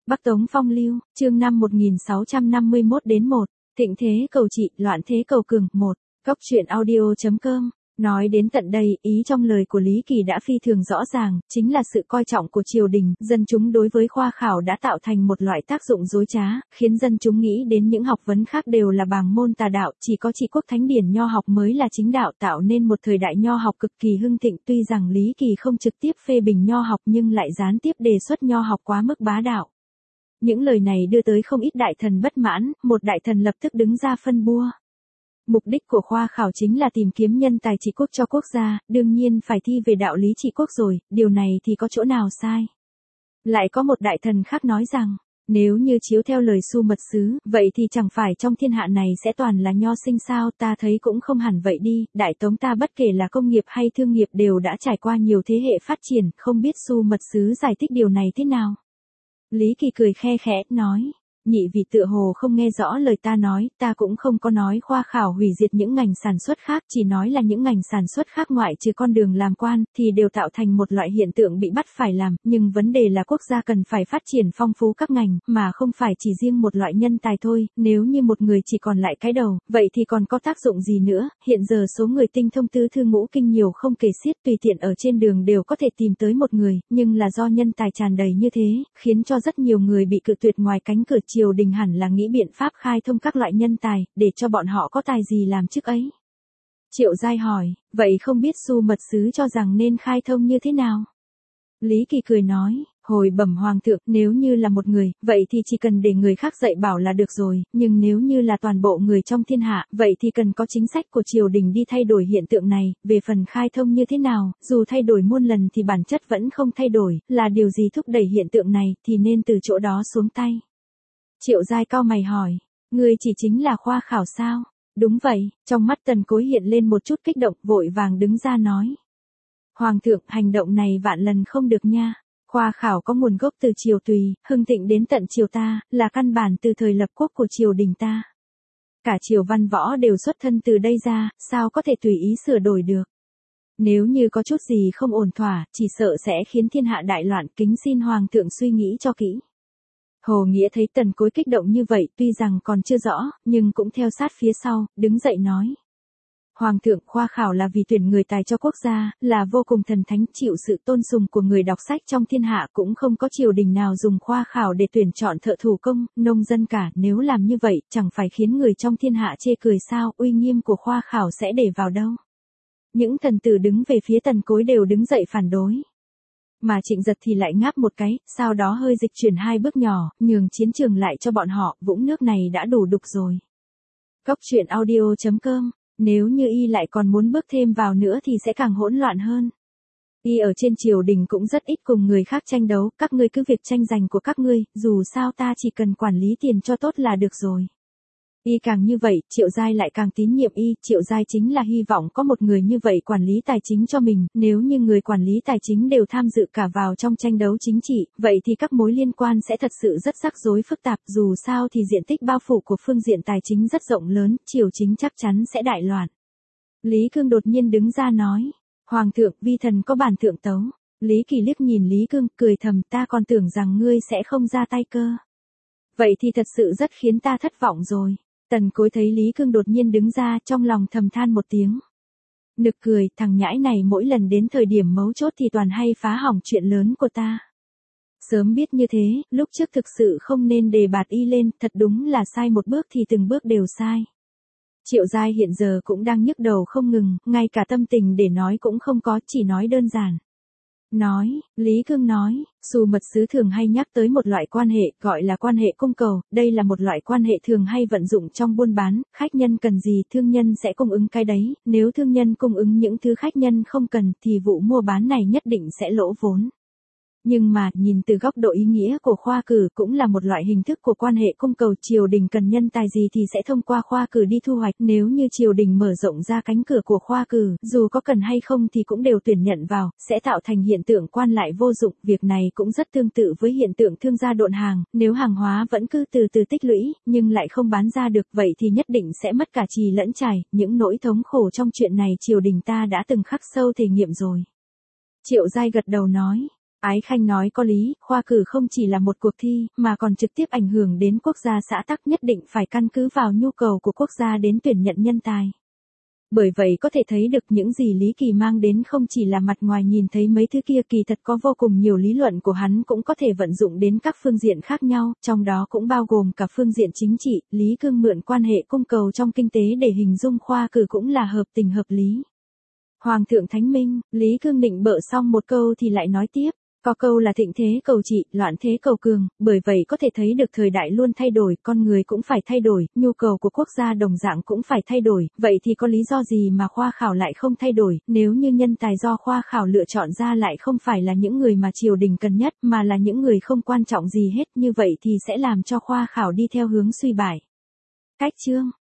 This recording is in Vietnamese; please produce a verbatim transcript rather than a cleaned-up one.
Bắc Tống Phong Lưu, chương năm một nghìn sáu trăm năm mươi mốt đến một, thịnh thế cầu trị, loạn thế cầu cường, một, Cóc truyện audio chấm com. Nói đến tận đây, ý trong lời của Lý Kỳ đã phi thường rõ ràng, chính là sự coi trọng của triều đình, dân chúng đối với khoa khảo đã tạo thành một loại tác dụng dối trá, khiến dân chúng nghĩ đến những học vấn khác đều là bàng môn tà đạo, chỉ có trị quốc thánh điển nho học mới là chính đạo, tạo nên một thời đại nho học cực kỳ hưng thịnh. Tuy rằng Lý Kỳ không trực tiếp phê bình nho học nhưng lại gián tiếp đề xuất nho học quá mức bá đạo. Những lời này đưa tới không ít đại thần bất mãn, một đại thần lập tức đứng ra phân bua. Mục đích của khoa khảo chính là tìm kiếm nhân tài trị quốc cho quốc gia, đương nhiên phải thi về đạo lý trị quốc rồi, điều này thì có chỗ nào sai. Lại có một đại thần khác nói rằng, nếu như chiếu theo lời Su Mật Sứ, vậy thì chẳng phải trong thiên hạ này sẽ toàn là nho sinh sao, ta thấy cũng không hẳn vậy đi, Đại Tống ta bất kể là công nghiệp hay thương nghiệp đều đã trải qua nhiều thế hệ phát triển, không biết Su Mật Sứ giải thích điều này thế nào. Lý Kỳ cười khe khẽ, nói, nhị vị tựa hồ không nghe rõ lời ta nói, ta cũng không có nói khoa khảo hủy diệt những ngành sản xuất khác, chỉ nói là những ngành sản xuất khác ngoại trừ con đường làm quan, thì đều tạo thành một loại hiện tượng bị bắt phải làm, nhưng vấn đề là quốc gia cần phải phát triển phong phú các ngành, mà không phải chỉ riêng một loại nhân tài thôi, nếu như một người chỉ còn lại cái đầu, vậy thì còn có tác dụng gì nữa, hiện giờ số người tinh thông tứ thư ngũ kinh nhiều không kể xiết, tùy tiện ở trên đường đều có thể tìm tới một người, nhưng là do nhân tài tràn đầy như thế, khiến cho rất nhiều người bị cự tuyệt ngoài cánh cửa. Triều đình hẳn là nghĩ biện pháp khai thông các loại nhân tài, để cho bọn họ có tài gì làm chức ấy. Triệu Giai hỏi, vậy không biết Su Mật Sứ cho rằng nên khai thông như thế nào? Lý Kỳ cười nói, hồi bẩm hoàng thượng, nếu như là một người, vậy thì chỉ cần để người khác dạy bảo là được rồi, nhưng nếu như là toàn bộ người trong thiên hạ, vậy thì cần có chính sách của triều đình đi thay đổi hiện tượng này, về phần khai thông như thế nào, dù thay đổi muôn lần thì bản chất vẫn không thay đổi, là điều gì thúc đẩy hiện tượng này, thì nên từ chỗ đó xuống tay. Triệu Giai cau mày hỏi, ngươi chỉ chính là khoa khảo sao? Đúng vậy, trong mắt Tần Cối hiện lên một chút kích động, vội vàng đứng ra nói. Hoàng thượng, hành động này vạn lần không được nha. Khoa khảo có nguồn gốc từ triều Tùy, hưng thịnh đến tận triều ta, là căn bản từ thời lập quốc của triều đình ta. Cả triều văn võ đều xuất thân từ đây ra, sao có thể tùy ý sửa đổi được. Nếu như có chút gì không ổn thỏa, chỉ sợ sẽ khiến thiên hạ đại loạn, kính xin hoàng thượng suy nghĩ cho kỹ. Hồ Nghĩa thấy Tần Cối kích động như vậy, tuy rằng còn chưa rõ, nhưng cũng theo sát phía sau, đứng dậy nói. Hoàng thượng, khoa khảo là vì tuyển người tài cho quốc gia, là vô cùng thần thánh, chịu sự tôn sùng của người đọc sách trong thiên hạ, cũng không có triều đình nào dùng khoa khảo để tuyển chọn thợ thủ công, nông dân cả, nếu làm như vậy, chẳng phải khiến người trong thiên hạ chê cười sao, uy nghiêm của khoa khảo sẽ để vào đâu. Những thần tử đứng về phía Tần Cối đều đứng dậy phản đối. Mà Trịnh Giật thì lại ngáp một cái, sau đó hơi dịch chuyển hai bước nhỏ, nhường chiến trường lại cho bọn họ, vũng nước này đã đủ đục rồi. Cóc truyện audio chấm com, nếu như y lại còn muốn bước thêm vào nữa thì sẽ càng hỗn loạn hơn. Y ở trên triều đình cũng rất ít cùng người khác tranh đấu, các ngươi cứ việc tranh giành của các ngươi, dù sao ta chỉ cần quản lý tiền cho tốt là được rồi. Y càng như vậy, Triệu Giai lại càng tín nhiệm y, Triệu Giai chính là hy vọng có một người như vậy quản lý tài chính cho mình, nếu như người quản lý tài chính đều tham dự cả vào trong tranh đấu chính trị, vậy thì các mối liên quan sẽ thật sự rất rắc rối phức tạp, dù sao thì diện tích bao phủ của phương diện tài chính rất rộng lớn, triều chính chắc chắn sẽ đại loạn. Lý Cương đột nhiên đứng ra nói, Hoàng thượng, vi thần có bản thượng tấu. Lý Kỳ liếc nhìn Lý Cương, cười thầm, ta còn tưởng rằng ngươi sẽ không ra tay cơ. Vậy thì thật sự rất khiến ta thất vọng rồi. Tần Cối thấy Lý Cương đột nhiên đứng ra, trong lòng thầm than một tiếng. Nực cười, thằng nhãi này mỗi lần đến thời điểm mấu chốt thì toàn hay phá hỏng chuyện lớn của ta. Sớm biết như thế, lúc trước thực sự không nên đề bạt y lên, thật đúng là sai một bước thì từng bước đều sai. Triệu Giai hiện giờ cũng đang nhức đầu không ngừng, ngay cả tâm tình để nói cũng không có, chỉ nói đơn giản. Nói, Lý Cương nói, Su Mật Sứ thường hay nhắc tới một loại quan hệ, gọi là quan hệ cung cầu, đây là một loại quan hệ thường hay vận dụng trong buôn bán, khách nhân cần gì thương nhân sẽ cung ứng cái đấy, nếu thương nhân cung ứng những thứ khách nhân không cần thì vụ mua bán này nhất định sẽ lỗ vốn. Nhưng mà, nhìn từ góc độ ý nghĩa của khoa cử cũng là một loại hình thức của quan hệ cung cầu, triều đình cần nhân tài gì thì sẽ thông qua khoa cử đi thu hoạch, nếu như triều đình mở rộng ra cánh cửa của khoa cử, dù có cần hay không thì cũng đều tuyển nhận vào, sẽ tạo thành hiện tượng quan lại vô dụng, việc này cũng rất tương tự với hiện tượng thương gia độn hàng, nếu hàng hóa vẫn cứ từ từ tích lũy, nhưng lại không bán ra được, vậy thì nhất định sẽ mất cả trì lẫn trải, những nỗi thống khổ trong chuyện này triều đình ta đã từng khắc sâu thể nghiệm rồi. Triệu Giai gật đầu nói. Ái Khanh nói có lý, khoa cử không chỉ là một cuộc thi, mà còn trực tiếp ảnh hưởng đến quốc gia xã tắc, nhất định phải căn cứ vào nhu cầu của quốc gia đến tuyển nhận nhân tài. Bởi vậy có thể thấy được những gì Lý Kỳ mang đến không chỉ là mặt ngoài nhìn thấy mấy thứ kia, kỳ thật có vô cùng nhiều lý luận của hắn cũng có thể vận dụng đến các phương diện khác nhau, trong đó cũng bao gồm cả phương diện chính trị. Lý Cương mượn quan hệ cung cầu trong kinh tế để hình dung khoa cử cũng là hợp tình hợp lý. Hoàng thượng thánh minh, Lý Cương định bợ xong một câu thì lại nói tiếp. Có câu là thịnh thế cầu trị, loạn thế cầu cường, bởi vậy có thể thấy được thời đại luôn thay đổi, con người cũng phải thay đổi, nhu cầu của quốc gia đồng dạng cũng phải thay đổi, vậy thì có lý do gì mà khoa khảo lại không thay đổi, nếu như nhân tài do khoa khảo lựa chọn ra lại không phải là những người mà triều đình cần nhất, mà là những người không quan trọng gì hết, như vậy thì sẽ làm cho khoa khảo đi theo hướng suy bại. Cách chương